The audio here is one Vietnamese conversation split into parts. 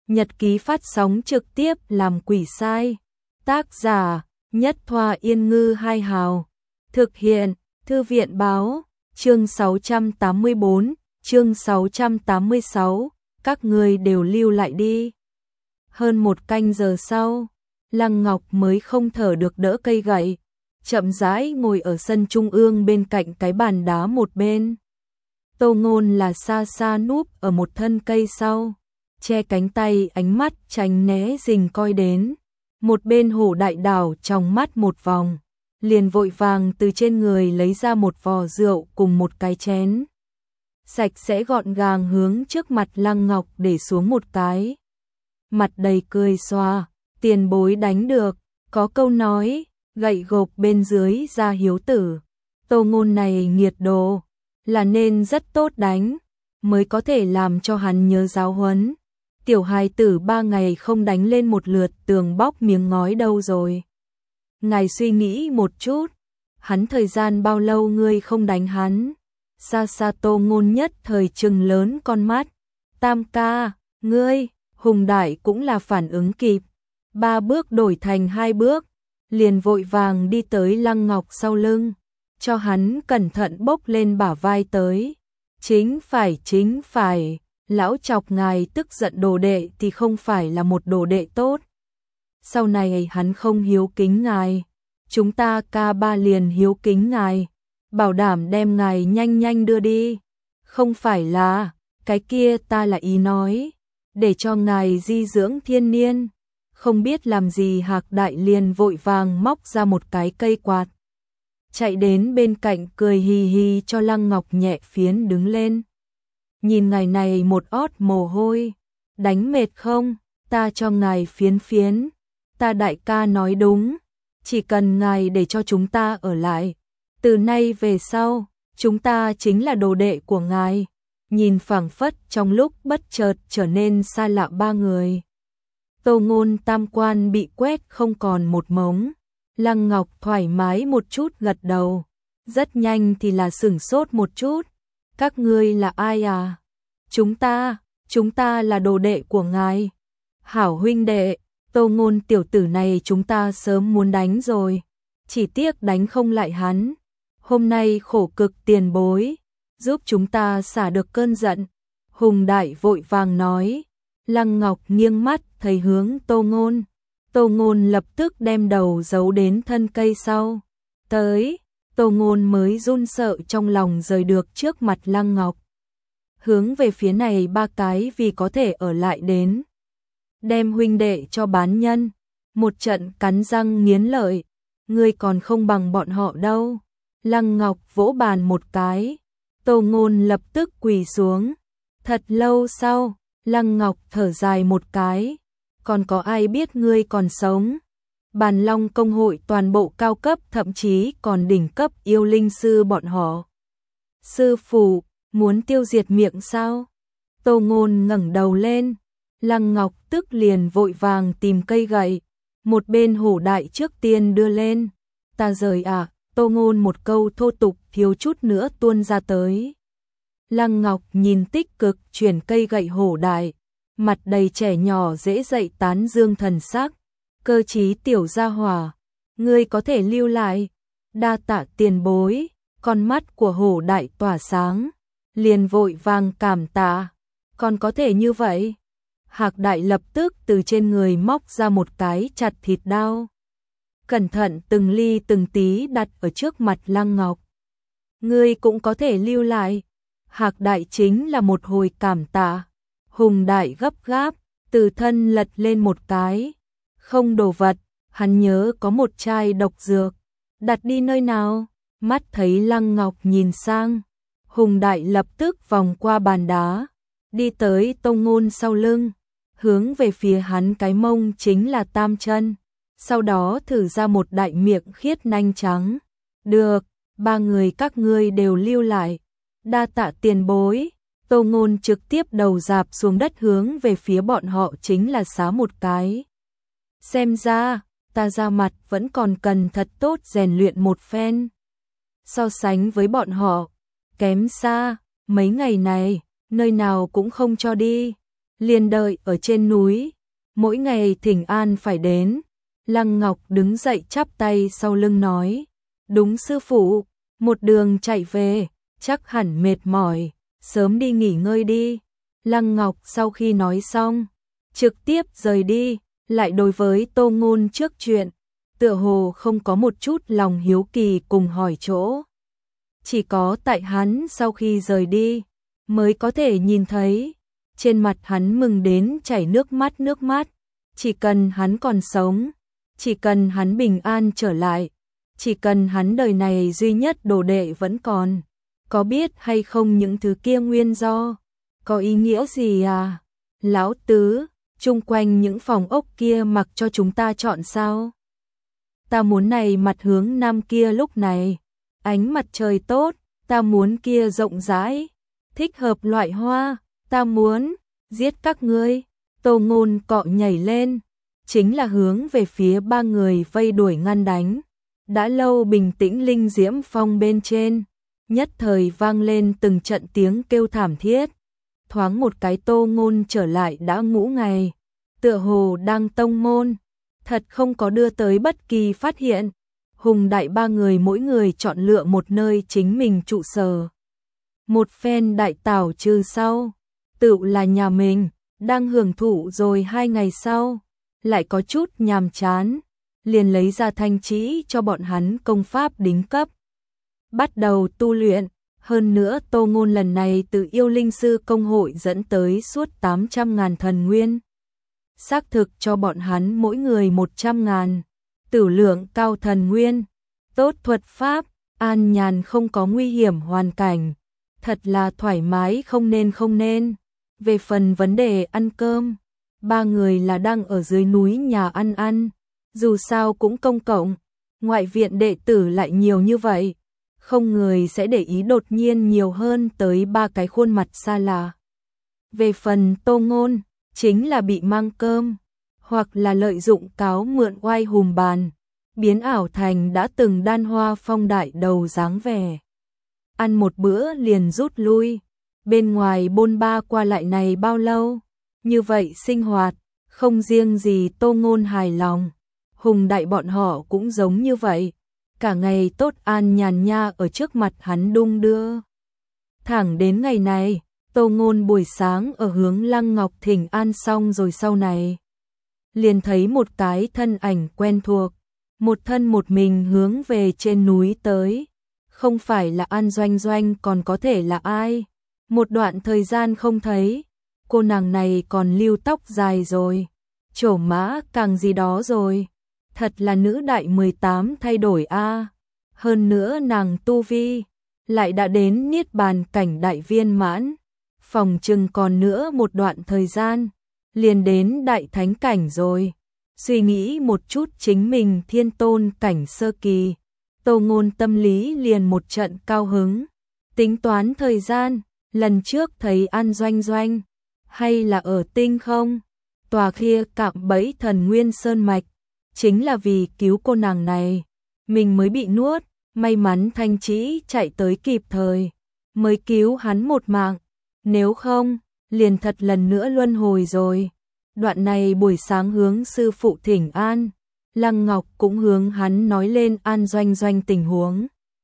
Nhật ký phát sóng trực tiếp làm quỷ sai. Tác giả Nhất Thoa Yên Ngư Hai Hào. Thực hiện Thư viện Báo. Chương 684, chương 686. Các ngươi đều lưu lại đi. Hơn một canh giờ sau, Lăng Ngọc mới không thở được đỡ cây gậy, chậm rãi ngồi ở sân trung ương bên cạnh cái bàn đá một bên. Tô Ngôn là xa xa núp ở một thân cây sau, che cánh tay, ánh mắt tránh né rình coi đến. Một bên Hổ Đại đảo trong mắt một vòng, liền vội vàng từ trên người lấy ra một vò rượu cùng một cái chén. Sạch sẽ gọn gàng hướng trước mặt Lăng Ngọc để xuống một cái. Mặt đầy cười xòa, tiền bối đánh được, có câu nói, gậy gộc bên dưới ra hiếu tử. Tô Ngôn này nghiệt đồ, là nên rất tốt đánh, mới có thể làm cho hắn nhớ giáo huấn. Tiểu hài tử 3 ngày không đánh lên một lượt tường bóc miếng ngói đâu rồi. Ngài suy nghĩ một chút, hắn thời gian bao lâu ngươi không đánh hắn? Xa xa Tô Ngôn nhất thời trừng lớn con mắt. Tam ca, ngươi, Hùng Đại cũng là phản ứng kịp. 3 bước đổi thành 2 bước, liền vội vàng đi tới Lăng Ngọc sau lưng, cho hắn cẩn thận bốc lên bả vai tới. Chính phải, lão chọc ngài tức giận đồ đệ thì không phải là một đồ đệ tốt. Sau này hắn không hiếu kính ngài, chúng ta ca ba liền hiếu kính ngài, bảo đảm đem ngài nhanh nhanh đưa đi. Không phải là, cái kia ta là ý nói, để cho ngài di dưỡng thiên niên. Không biết làm gì Hạc Đại liền vội vàng móc ra một cái cây quạt, chạy đến bên cạnh cười hì hì cho Lăng Ngọc nhẹ phiến đứng lên. Nhìn ngài này một ót mồ hôi, đánh mệt không? Ta cho ngài phiến phiến. Ta đại ca nói đúng, chỉ cần ngài để cho chúng ta ở lại, từ nay về sau, chúng ta chính là đồ đệ của ngài. Nhìn phảng phất trong lúc bất chợt trở nên xa lạ 3 người. Tô Ngôn tam quan bị quét không còn một mống. Lăng Ngọc thoải mái một chút gật đầu, rất nhanh thì là sửng sốt một chút. Các ngươi là ai à? Chúng ta là đồ đệ của ngài. Hảo huynh đệ, Tô Ngôn tiểu tử này chúng ta sớm muốn đánh rồi, chỉ tiếc đánh không lại hắn. Hôm nay khổ cực tiền bối, giúp chúng ta xả được cơn giận. Hùng Đại vội vàng nói. Lăng Ngọc nghiêng mắt thấy hướng Tô Ngôn. Tô Ngôn lập tức đem đầu giấu đến thân cây sau. Tới, Tô Ngôn mới run sợ trong lòng rời được trước mặt Lăng Ngọc. Hướng về phía này 3 cái vì có thể ở lại đến. Đem huynh đệ cho bán nhân. Một trận cắn răng nghiến lợi. Ngươi còn không bằng bọn họ đâu. Lăng Ngọc vỗ bàn một cái. Tô Ngôn lập tức quỳ xuống. Thật lâu sau, Lăng Ngọc thở dài một cái. Còn có ai biết ngươi còn sống? Bàn Long công hội toàn bộ cao cấp thậm chí còn đỉnh cấp yêu linh sư bọn họ. Sư phụ, muốn tiêu diệt miệng sao? Tô Ngôn ngẩng đầu lên. Lăng Ngọc tức liền vội vàng tìm cây gậy. Một bên Hổ Đại trước tiên đưa lên. Ta rời à? Tô Ngôn một câu thô tục thiếu chút nữa tuôn ra tới. Lăng Ngọc nhìn tích cực chuyển cây gậy Hổ Đại, mặt đầy trẻ nhỏ dễ dậy tán dương thần sắc. Cơ trí tiểu gia hỏa, ngươi có thể lưu lại. Đa tạ tiền bối. Con mắt của Hổ Đại tỏa sáng, liền vội vàng cảm tạ. Còn có thể như vậy? Hạc Đại lập tức từ trên người móc ra một cái chặt thịt đao, cẩn thận từng ly từng tí đặt ở trước mặt Lăng Ngọc. Ngươi cũng có thể lưu lại. Hạc Đại chính là một hồi cảm tạ. Hùng Đại gấp gáp, từ thân lật lên một cái. Không đồ vật, hắn nhớ có một chai độc dược. Đặt đi nơi nào? Mắt thấy Lăng Ngọc nhìn sang, Hùng Đại lập tức vòng qua bàn đá, đi tới Tô Ngôn sau lưng, hướng về phía hắn cái mông chính là tam chân. Sau đó thử ra một đại miệng khiết nanh trắng. Được, 3 người các ngươi đều lưu lại. Đa tạ tiền bối. Tô Ngôn trực tiếp đầu dạp xuống đất hướng về phía bọn họ chính là xá một cái. Xem ra, ta ra mặt vẫn còn cần thật tốt rèn luyện một phen. So sánh với bọn họ, kém xa, mấy ngày này, nơi nào cũng không cho đi. liền đợi ở trên núi, mỗi ngày thỉnh an phải đến. Lăng Ngọc đứng dậy chắp tay sau lưng nói, đúng sư phụ, một đường chạy về, chắc hẳn mệt mỏi, sớm đi nghỉ ngơi đi. Lăng Ngọc sau khi nói xong, trực tiếp rời đi, lại đối với Tô Ngôn trước chuyện, tựa hồ không có một chút lòng hiếu kỳ cùng hỏi chỗ. Chỉ có tại hắn sau khi rời đi, mới có thể nhìn thấy, trên mặt hắn mừng đến chảy nước mắt, chỉ cần hắn còn sống, chỉ cần hắn bình an trở lại, chỉ cần hắn đời này duy nhất đồ đệ vẫn còn, có biết hay không những thứ kia nguyên do, có ý nghĩa gì à? Lão tứ, chung quanh những phòng ốc kia mặc cho chúng ta chọn sao? Ta muốn này mặt hướng nam kia lúc này, ánh mặt trời tốt, ta muốn kia rộng rãi, thích hợp loại hoa, ta muốn giết các ngươi. Tô Ngôn cọ nhảy lên, chính là hướng về phía ba người vây đuổi ngăn đánh. Đã lâu bình tĩnh linh diễm phong bên trên, nhất thời vang lên từng trận tiếng kêu thảm thiết. Thoáng một cái Tô Ngôn trở lại đã ngũ ngày, tựa hồ đang tông môn, thật không có đưa tới bất kỳ phát hiện. Hùng đại ba người mỗi người chọn lựa một nơi chính mình trụ sở. Một phen đại tảo trừ sau, tự là nhà mình, đang hưởng thụ rồi 2 ngày sau, lại có chút nhàm chán, liền lấy ra thanh chỉ cho bọn hắn công pháp đính cấp. Bắt đầu tu luyện, hơn nữa Tô Ngôn lần này từ yêu linh sư công hội dẫn tới suốt 800.000 thần nguyên. Xác thực cho bọn hắn mỗi người 100.000, tử lượng cao thần nguyên, tốt thuật pháp, an nhàn không có nguy hiểm hoàn cảnh, thật là thoải mái không nên. Về phần vấn đề ăn cơm, ba người là đang ở dưới núi nhà ăn, dù sao cũng công cộng, ngoại viện đệ tử lại nhiều như vậy, không người sẽ để ý đột nhiên nhiều hơn tới 3 cái khuôn mặt xa lạ. Về phần Tô Ngôn, chính là bị mang cơm, hoặc là lợi dụng cáo mượn oai hùm bàn, biến ảo thành đã từng đan hoa phong đại đầu dáng vẻ. Ăn một bữa liền rút lui, bên ngoài bôn ba qua lại này bao lâu, như vậy sinh hoạt, không riêng gì Tô Ngôn hài lòng, Hùng đại bọn họ cũng giống như vậy, cả ngày tốt an nhàn nha ở trước mặt hắn đung đưa. Thẳng đến ngày này, Tô Ngôn buổi sáng ở hướng Lăng Ngọc thỉnh an xong rồi sau này, liền thấy một cái thân ảnh quen thuộc, một thân một mình hướng về trên núi tới, không phải là An Doanh Doanh còn có thể là ai. Một đoạn thời gian không thấy, cô nàng này còn lưu tóc dài rồi, trổ mã càng gì đó rồi, thật là nữ đại 18 thay đổi a. Hơn nữa nàng tu vi lại đã đến niết bàn cảnh đại viên mãn, phòng chừng còn nữa một đoạn thời gian liền đến đại thánh cảnh rồi. Suy nghĩ một chút chính mình thiên tôn cảnh sơ kỳ, Tô Ngôn tâm lý liền một trận cao hứng, tính toán thời gian, lần trước thấy An Doanh Doanh, hay là ở Tinh Không, tòa kia cạm bẫy thần nguyên sơn mạch, chính là vì cứu cô nàng này, mình mới bị nuốt, may mắn thanh chỉ chạy tới kịp thời, mới cứu hắn một mạng, nếu không, liền thật lần nữa luân hồi rồi. Đoạn này buổi sáng hướng sư phụ thỉnh an, Lăng Ngọc cũng hướng hắn nói lên An Doanh Doanh tình huống.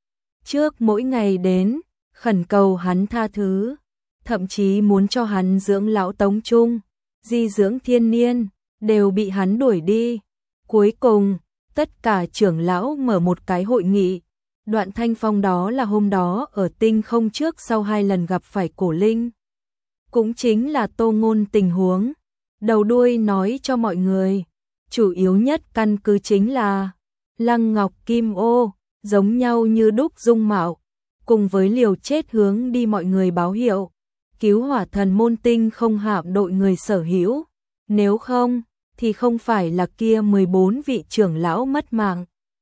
Trước mỗi ngày đến, khẩn cầu hắn tha thứ, thậm chí muốn cho hắn dưỡng lão Tống Trung, di dưỡng thiên niên, đều bị hắn đuổi đi. Cuối cùng, tất cả trưởng lão mở một cái hội nghị. Đoạn thanh phong đó là hôm đó ở Tinh Không trước sau 2 lần gặp phải cổ linh. Cũng chính là Tô Ngôn tình huống. Đầu đuôi nói cho mọi người. Chủ yếu nhất căn cứ chính là Lăng Ngọc Kim Ô, giống nhau như đúc dung mạo, cùng với liều chết hướng đi mọi người báo hiệu, cứu hỏa thần môn Tinh Không hạm đội người sở hữu, nếu không thì không phải là kia 14 vị trưởng lão mất mạng,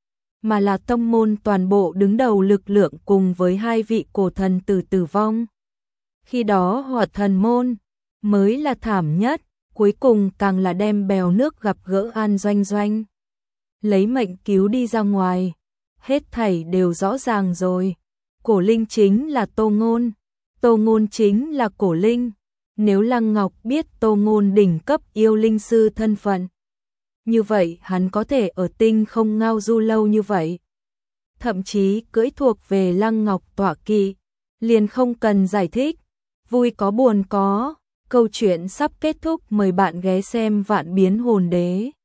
mà là tông môn toàn bộ đứng đầu lực lượng cùng với 2 vị cổ thần tử vong. Khi đó hỏa thần môn mới là thảm nhất, cuối cùng càng là đem bèo nước gặp gỡ An Doanh Doanh, lấy mệnh cứu đi ra ngoài, hết thảy đều rõ ràng rồi. Cổ linh chính là Tô Ngôn, Tô Ngôn chính là cổ linh, Nếu Lăng Ngọc biết Tô Ngôn đỉnh cấp yêu linh sư thân phận, như vậy hắn có thể ở tinh không ngao du lâu như vậy. Thậm chí cưỡi thuộc về Lăng Ngọc tọa kỵ, liền không cần giải thích, vui có buồn có, câu chuyện sắp kết thúc, mời bạn ghé xem Vạn Biến Hồn Đế.